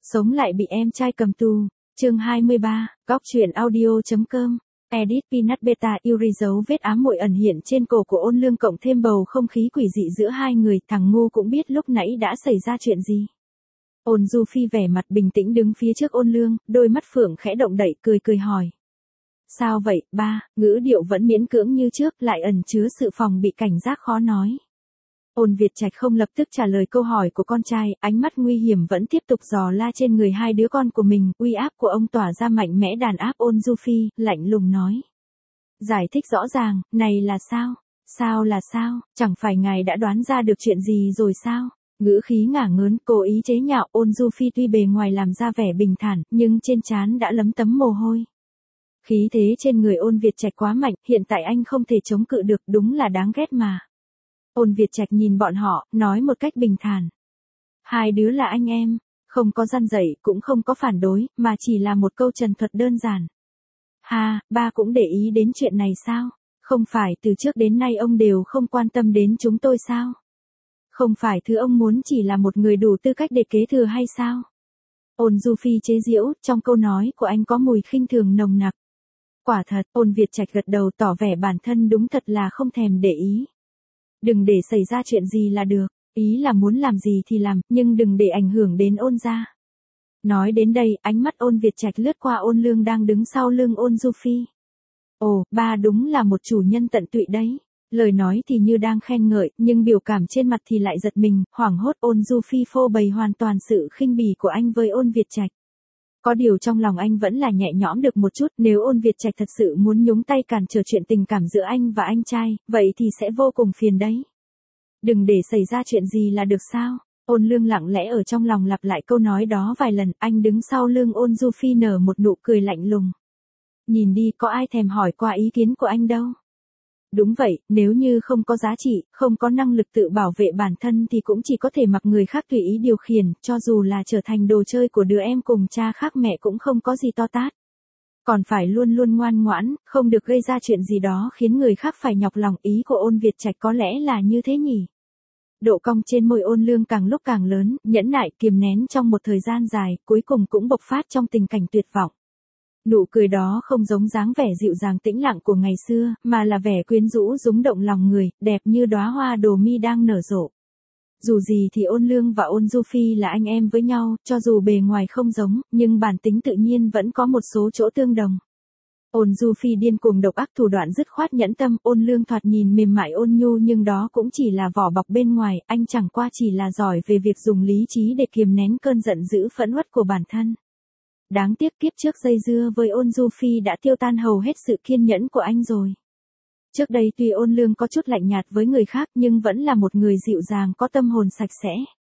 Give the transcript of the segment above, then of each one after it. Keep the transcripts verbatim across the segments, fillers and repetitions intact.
Sống lại bị em trai cầm tù. Chương hai mươi ba, góc truyện audio.com. Edit Peanut Beta Yuri dấu vết ám muội ẩn hiện trên cổ của Ôn Lương cộng thêm bầu không khí quỷ dị giữa hai người, thằng ngu cũng biết lúc nãy đã xảy ra chuyện gì. Ôn Du Phi vẻ mặt bình tĩnh đứng phía trước Ôn Lương, đôi mắt phượng khẽ động đậy cười cười hỏi. Sao vậy, ba? Ngữ điệu vẫn miễn cưỡng như trước, lại ẩn chứa sự phòng bị cảnh giác khó nói. Ôn Việt Trạch không lập tức trả lời câu hỏi của con trai, ánh mắt nguy hiểm vẫn tiếp tục dò la trên người hai đứa con của mình, uy áp của ông tỏa ra mạnh mẽ đàn áp Ôn Du Phi, lạnh lùng nói. Giải thích rõ ràng, này là sao? Sao là sao? Chẳng phải ngài đã đoán ra được chuyện gì rồi sao? Ngữ khí ngả ngớn, cố ý chế nhạo. Ôn Du Phi tuy bề ngoài làm ra vẻ bình thản, nhưng trên trán đã lấm tấm mồ hôi. Khí thế trên người Ôn Việt Trạch quá mạnh, hiện tại anh không thể chống cự được, đúng là đáng ghét mà. Ôn Việt Trạch nhìn bọn họ, nói một cách bình thản. Hai đứa là anh em, không có răn dạy, cũng không có phản đối, mà chỉ là một câu trần thuật đơn giản. Ha, ba cũng để ý đến chuyện này sao? Không phải từ trước đến nay ông đều không quan tâm đến chúng tôi sao? Không phải thứ ông muốn chỉ là một người đủ tư cách để kế thừa hay sao? Ôn Du Phi chế giễu, trong câu nói của anh có mùi khinh thường nồng nặc. Quả thật, Ôn Việt Trạch gật đầu tỏ vẻ bản thân đúng thật là không thèm để ý. Đừng để xảy ra chuyện gì là được, ý là muốn làm gì thì làm, nhưng đừng để ảnh hưởng đến Ôn gia. Nói đến đây, ánh mắt Ôn Việt Trạch lướt qua Ôn Lương đang đứng sau lưng Ôn Du Phi. Ồ, ba đúng là một chủ nhân tận tụy đấy. Lời nói thì như đang khen ngợi, nhưng biểu cảm trên mặt thì lại giật mình, hoảng hốt. Ôn Du Phi phô bày hoàn toàn sự khinh bỉ của anh với Ôn Việt Trạch. Có điều trong lòng anh vẫn là nhẹ nhõm được một chút, nếu Ôn Việt Trạch thật sự muốn nhúng tay cản trở chuyện tình cảm giữa anh và anh trai, vậy thì sẽ vô cùng phiền đấy. Đừng để xảy ra chuyện gì là được sao? Ôn Lương lặng lẽ ở trong lòng lặp lại câu nói đó vài lần, anh đứng sau lưng Ôn Du Phi nở một nụ cười lạnh lùng. Nhìn đi, có ai thèm hỏi qua ý kiến của anh đâu. Đúng vậy, nếu như không có giá trị, không có năng lực tự bảo vệ bản thân thì cũng chỉ có thể mặc người khác tùy ý điều khiển, cho dù là trở thành đồ chơi của đứa em cùng cha khác mẹ cũng không có gì to tát. Còn phải luôn luôn ngoan ngoãn, không được gây ra chuyện gì đó khiến người khác phải nhọc lòng. Ý của Ôn Việt Trạch có lẽ là như thế nhỉ. Độ cong trên môi Ôn Lương càng lúc càng lớn, nhẫn nại kiềm nén trong một thời gian dài, cuối cùng cũng bộc phát trong tình cảnh tuyệt vọng. Nụ cười đó không giống dáng vẻ dịu dàng tĩnh lặng của ngày xưa, mà là vẻ quyến rũ rúng động lòng người, đẹp như đóa hoa đồ mi đang nở rộ. Dù gì thì Ôn Lương và Ôn Du Phi là anh em với nhau, cho dù bề ngoài không giống, nhưng bản tính tự nhiên vẫn có một số chỗ tương đồng. Ôn Du Phi điên cuồng độc ác thủ đoạn dứt khoát nhẫn tâm, Ôn Lương thoạt nhìn mềm mại ôn nhu nhưng đó cũng chỉ là vỏ bọc bên ngoài, anh chẳng qua chỉ là giỏi về việc dùng lý trí để kiềm nén cơn giận dữ phẫn uất của bản thân. Đáng tiếc kiếp trước dây dưa với Ôn Du Phi đã tiêu tan hầu hết sự kiên nhẫn của anh rồi. Trước đây tuy Ôn Lương có chút lạnh nhạt với người khác nhưng vẫn là một người dịu dàng có tâm hồn sạch sẽ.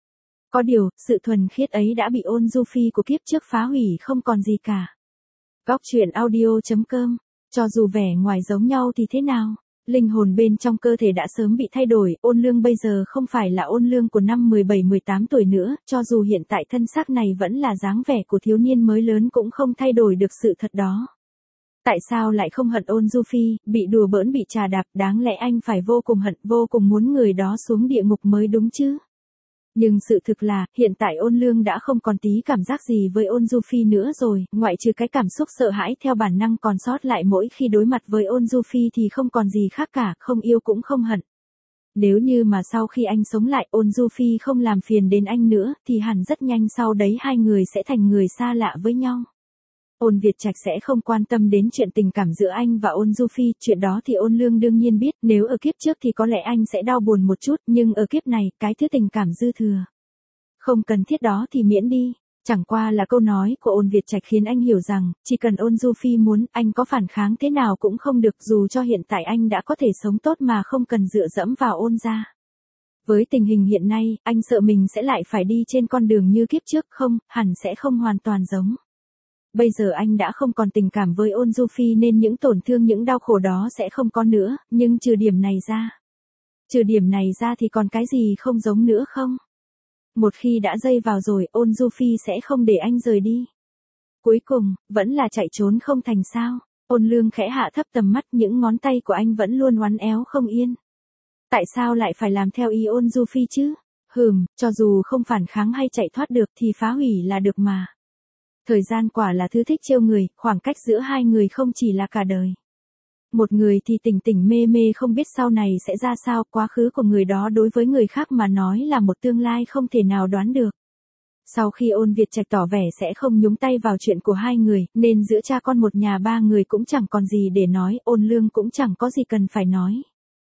Có điều, sự thuần khiết ấy đã bị Ôn Du Phi của kiếp trước phá hủy không còn gì cả. Góc truyện audio.com. Cho dù vẻ ngoài giống nhau thì thế nào? Linh hồn bên trong cơ thể đã sớm bị thay đổi, Ôn Lương bây giờ không phải là Ôn Lương của năm mười bảy mười tám tuổi nữa, cho dù hiện tại thân xác này vẫn là dáng vẻ của thiếu niên mới lớn cũng không thay đổi được sự thật đó. Tại sao lại không hận Ôn Du Phi, bị đùa bỡn bị trà đạp, đáng lẽ anh phải vô cùng hận, vô cùng muốn người đó xuống địa ngục mới đúng chứ. Nhưng sự thực là, hiện tại Ôn Lương đã không còn tí cảm giác gì với Ôn Du Phi nữa rồi, ngoại trừ cái cảm xúc sợ hãi theo bản năng còn sót lại mỗi khi đối mặt với Ôn Du Phi thì không còn gì khác cả, không yêu cũng không hận. Nếu như mà sau khi anh sống lại Ôn Du Phi không làm phiền đến anh nữa, thì hẳn rất nhanh sau đấy hai người sẽ thành người xa lạ với nhau. Ôn Việt Trạch sẽ không quan tâm đến chuyện tình cảm giữa anh và Ôn Du Phi, chuyện đó thì Ôn Lương đương nhiên biết, nếu ở kiếp trước thì có lẽ anh sẽ đau buồn một chút, nhưng ở kiếp này, cái thứ tình cảm dư thừa. Không cần thiết đó thì miễn đi, chẳng qua là câu nói của Ôn Việt Trạch khiến anh hiểu rằng, chỉ cần Ôn Du Phi muốn, anh có phản kháng thế nào cũng không được, dù cho hiện tại anh đã có thể sống tốt mà không cần dựa dẫm vào Ôn gia. Với tình hình hiện nay, anh sợ mình sẽ lại phải đi trên con đường như kiếp trước, không, hẳn sẽ không hoàn toàn giống. Bây giờ anh đã không còn tình cảm với Ôn Du Phi nên những tổn thương những đau khổ đó sẽ không có nữa, nhưng trừ điểm này ra. Trừ điểm này ra thì còn cái gì không giống nữa không? Một khi đã dây vào rồi, Ôn Du Phi sẽ không để anh rời đi. Cuối cùng, vẫn là chạy trốn không thành sao. Ôn Lương khẽ hạ thấp tầm mắt, những ngón tay của anh vẫn luôn uốn éo không yên. Tại sao lại phải làm theo ý Ôn Du Phi chứ? Hừm, cho dù không phản kháng hay chạy thoát được thì phá hủy là được mà. Thời gian quả là thứ thích trêu người, khoảng cách giữa hai người không chỉ là cả đời. Một người thì tỉnh tỉnh mê mê không biết sau này sẽ ra sao, quá khứ của người đó đối với người khác mà nói là một tương lai không thể nào đoán được. Sau khi Ôn Việt Trạch tỏ vẻ sẽ không nhúng tay vào chuyện của hai người, nên giữa cha con một nhà ba người cũng chẳng còn gì để nói, Ôn Lương cũng chẳng có gì cần phải nói.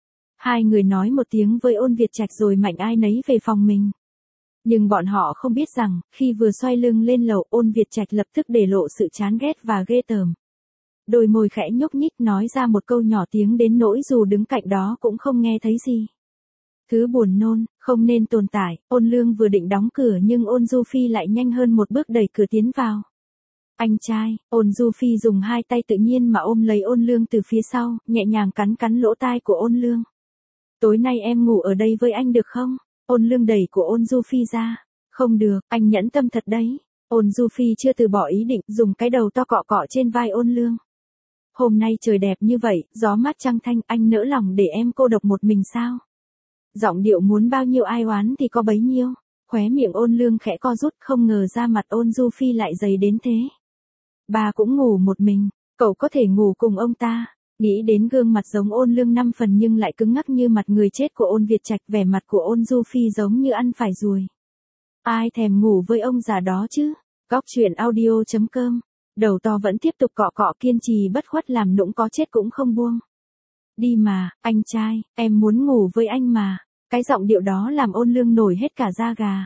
Hai người nói một tiếng với Ôn Việt Trạch rồi mạnh ai nấy về phòng mình. Nhưng bọn họ không biết rằng, khi vừa xoay lưng lên lầu, Ôn Việt Trạch lập tức để lộ sự chán ghét và ghê tởm. Đôi môi khẽ nhúc nhích nói ra một câu nhỏ tiếng đến nỗi dù đứng cạnh đó cũng không nghe thấy gì. Thứ buồn nôn, không nên tồn tại, Ôn Lương vừa định đóng cửa nhưng Ôn Du Phi lại nhanh hơn một bước đẩy cửa tiến vào. Anh trai, Ôn Du Phi dùng hai tay tự nhiên mà ôm lấy Ôn Lương từ phía sau, nhẹ nhàng cắn cắn lỗ tai của Ôn Lương. Tối nay em ngủ ở đây với anh được không? Ôn Lương đẩy của Ôn Du Phi ra. Không được, anh nhẫn tâm thật đấy. Ôn Du Phi chưa từ bỏ ý định, dùng cái đầu to cọ cọ trên vai Ôn Lương. Hôm nay trời đẹp như vậy, gió mát trăng thanh, anh nỡ lòng để em cô độc một mình sao? Giọng điệu muốn bao nhiêu ai oán thì có bấy nhiêu. Khóe miệng Ôn Lương khẽ co rút, không ngờ ra mặt Ôn Du Phi lại dày đến thế. Bà cũng ngủ một mình, cậu có thể ngủ cùng ông ta. Nghĩ đến gương mặt giống Ôn Lương năm phần nhưng lại cứng ngắc như mặt người chết của Ôn Việt Trạch, vẻ mặt của Ôn Du Phi giống như ăn phải ruồi. Ai thèm ngủ với ông già đó chứ? Góc truyện audio chấm com. Đầu to vẫn tiếp tục cọ cọ kiên trì bất khuất làm nũng có chết cũng không buông. Đi mà, anh trai, em muốn ngủ với anh mà. Cái giọng điệu đó làm Ôn Lương nổi hết cả da gà.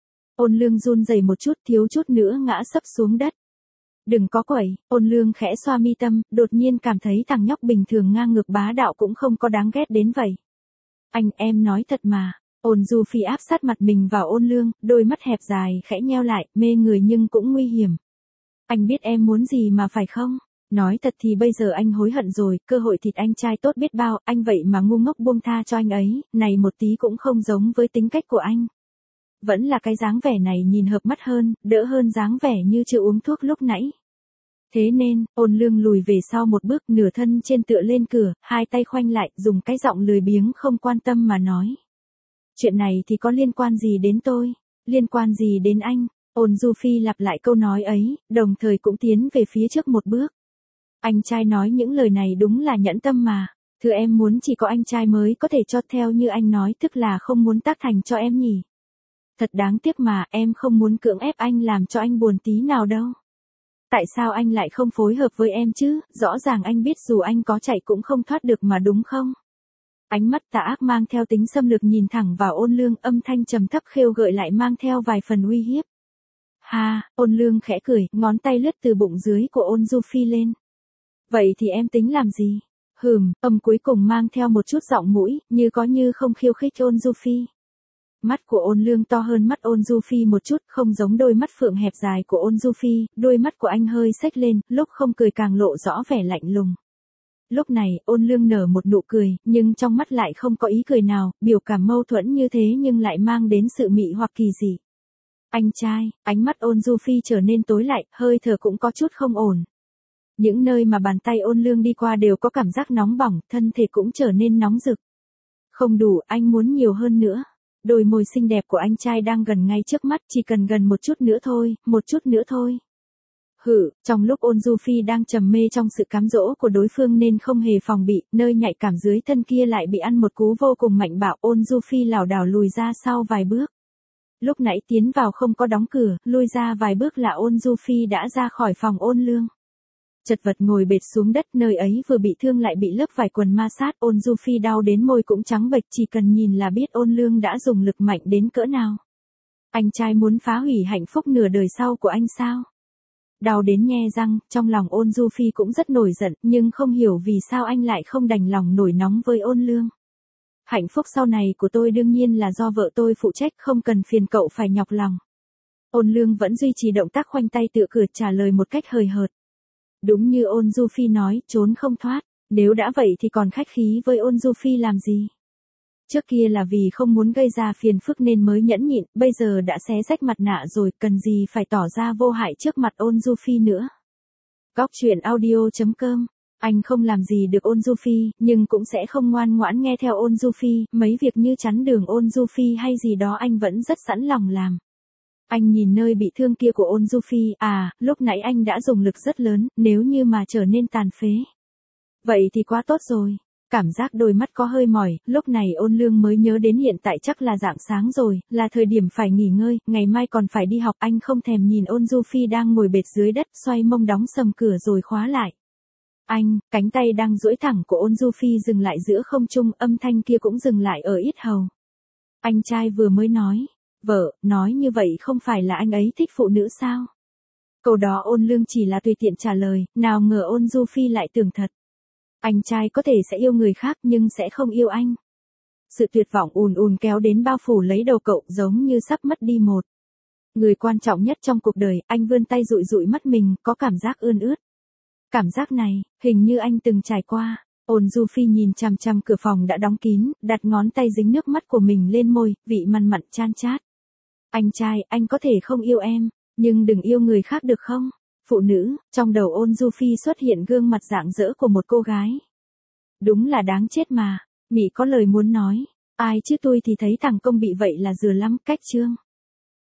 Ôn Lương run rẩy một chút, thiếu chút nữa ngã sấp xuống đất. Đừng có quẩy, Ôn Lương khẽ xoa mi tâm, đột nhiên cảm thấy thằng nhóc bình thường ngang ngược bá đạo cũng không có đáng ghét đến vậy. Anh, em nói thật mà. Ôn Du Phi áp sát mặt mình vào Ôn Lương, đôi mắt hẹp dài khẽ nheo lại, mê người nhưng cũng nguy hiểm. Anh biết em muốn gì mà phải không? Nói thật thì bây giờ anh hối hận rồi, cơ hội thịt anh trai tốt biết bao, anh vậy mà ngu ngốc buông tha cho anh ấy, này một tí cũng không giống với tính cách của anh. Vẫn là cái dáng vẻ này nhìn hợp mắt hơn, đỡ hơn dáng vẻ như chưa uống thuốc lúc nãy. Thế nên, Ôn Lương lùi về sau một bước, nửa thân trên tựa lên cửa, hai tay khoanh lại, dùng cái giọng lười biếng không quan tâm mà nói. Chuyện này thì có liên quan gì đến tôi? Liên quan gì đến anh? Ôn Du Phi lặp lại câu nói ấy, đồng thời cũng tiến về phía trước một bước. Anh trai nói những lời này đúng là nhẫn tâm mà. Thưa em muốn chỉ có anh trai mới có thể cho, theo như anh nói tức là không muốn tác thành cho em nhỉ. Thật đáng tiếc mà, em không muốn cưỡng ép anh làm cho anh buồn tí nào đâu. Tại sao anh lại không phối hợp với em chứ, rõ ràng anh biết dù anh có chạy cũng không thoát được mà đúng không? Ánh mắt tà ác mang theo tính xâm lược nhìn thẳng vào Ôn Lương, âm thanh trầm thấp khêu gợi lại mang theo vài phần uy hiếp. Ha, Ôn Lương khẽ cười, ngón tay lướt từ bụng dưới của Ôn Du Phi lên. Vậy thì em tính làm gì? Hừm, âm cuối cùng mang theo một chút giọng mũi, như có như không khiêu khích Ôn Du Phi. Mắt của Ôn Lương to hơn mắt Ôn Du Phi một chút, không giống đôi mắt phượng hẹp dài của Ôn Du Phi, đôi mắt của anh hơi xếch lên, lúc không cười càng lộ rõ vẻ lạnh lùng. Lúc này, Ôn Lương nở một nụ cười, nhưng trong mắt lại không có ý cười nào, biểu cảm mâu thuẫn như thế nhưng lại mang đến sự mị hoặc kỳ dị. Anh trai, ánh mắt Ôn Du Phi trở nên tối lại, hơi thở cũng có chút không ổn. Những nơi mà bàn tay Ôn Lương đi qua đều có cảm giác nóng bỏng, thân thể cũng trở nên nóng rực. Không đủ, anh muốn nhiều hơn nữa. Đôi môi xinh đẹp của anh trai đang gần ngay trước mắt, chỉ cần gần một chút nữa thôi, một chút nữa thôi. Hử, trong lúc Ôn Du Phi đang trầm mê trong sự cám dỗ của đối phương nên không hề phòng bị, nơi nhạy cảm dưới thân kia lại bị ăn một cú vô cùng mạnh bạo, Ôn Du Phi lảo đảo lùi ra sau vài bước. Lúc nãy tiến vào không có đóng cửa, lui ra vài bước là Ôn Du Phi đã ra khỏi phòng Ôn Lương. Chật vật ngồi bệt xuống đất, nơi ấy vừa bị thương lại bị lớp vải quần ma sát, Ôn Du Phi đau đến môi cũng trắng bệch, chỉ cần nhìn là biết Ôn Lương đã dùng lực mạnh đến cỡ nào. Anh trai muốn phá hủy hạnh phúc nửa đời sau của anh sao? Đau đến nhe răng, trong lòng Ôn Du Phi cũng rất nổi giận, nhưng không hiểu vì sao anh lại không đành lòng nổi nóng với Ôn Lương. Hạnh phúc sau này của tôi đương nhiên là do vợ tôi phụ trách, không cần phiền cậu phải nhọc lòng. Ôn Lương vẫn duy trì động tác khoanh tay tựa cửa trả lời một cách hời hợt. Đúng như Ôn Du Phi nói, trốn không thoát, nếu đã vậy thì còn khách khí với Ôn Du Phi làm gì? Trước kia là vì không muốn gây ra phiền phức nên mới nhẫn nhịn, bây giờ đã xé rách mặt nạ rồi, cần gì phải tỏ ra vô hại trước mặt Ôn Du Phi nữa. Góc truyện audio chấm com Anh không làm gì được Ôn Du Phi, nhưng cũng sẽ không ngoan ngoãn nghe theo Ôn Du Phi, mấy việc như chắn đường Ôn Du Phi hay gì đó anh vẫn rất sẵn lòng làm. Anh nhìn nơi bị thương kia của Ôn Du Phi, à, lúc nãy anh đã dùng lực rất lớn, nếu như mà trở nên tàn phế. Vậy thì quá tốt rồi. Cảm giác đôi mắt có hơi mỏi, lúc này Ôn Lương mới nhớ đến hiện tại chắc là rạng sáng rồi, là thời điểm phải nghỉ ngơi, ngày mai còn phải đi học. Anh không thèm nhìn Ôn Du Phi đang ngồi bệt dưới đất, xoay mông đóng sầm cửa rồi khóa lại. Anh, cánh tay đang duỗi thẳng của Ôn Du Phi dừng lại giữa không trung, âm thanh kia cũng dừng lại ở yết hầu. Anh trai vừa mới nói, vợ, nói như vậy không phải là anh ấy thích phụ nữ sao? Câu đó Ôn Lương chỉ là tùy tiện trả lời, nào ngờ Ôn Du Phi lại tưởng thật. Anh trai có thể sẽ yêu người khác nhưng sẽ không yêu anh. Sự tuyệt vọng ùn ùn kéo đến bao phủ lấy đầu cậu, giống như sắp mất đi một người quan trọng nhất trong cuộc đời. Anh vươn tay dụi dụi mắt mình, có cảm giác ươn ướt. Cảm giác này, hình như anh từng trải qua. Ôn Du Phi nhìn chằm chằm cửa phòng đã đóng kín, đặt ngón tay dính nước mắt của mình lên môi, vị mặn mặn chan chát. Anh trai, anh có thể không yêu em, nhưng đừng yêu người khác được không? Phụ nữ, trong đầu Ôn Du Phi xuất hiện gương mặt rạng rỡ của một cô gái. Đúng là đáng chết mà, Mị có lời muốn nói. Ai chứ tôi thì thấy thằng Công bị vậy là dừa lắm, cách chương.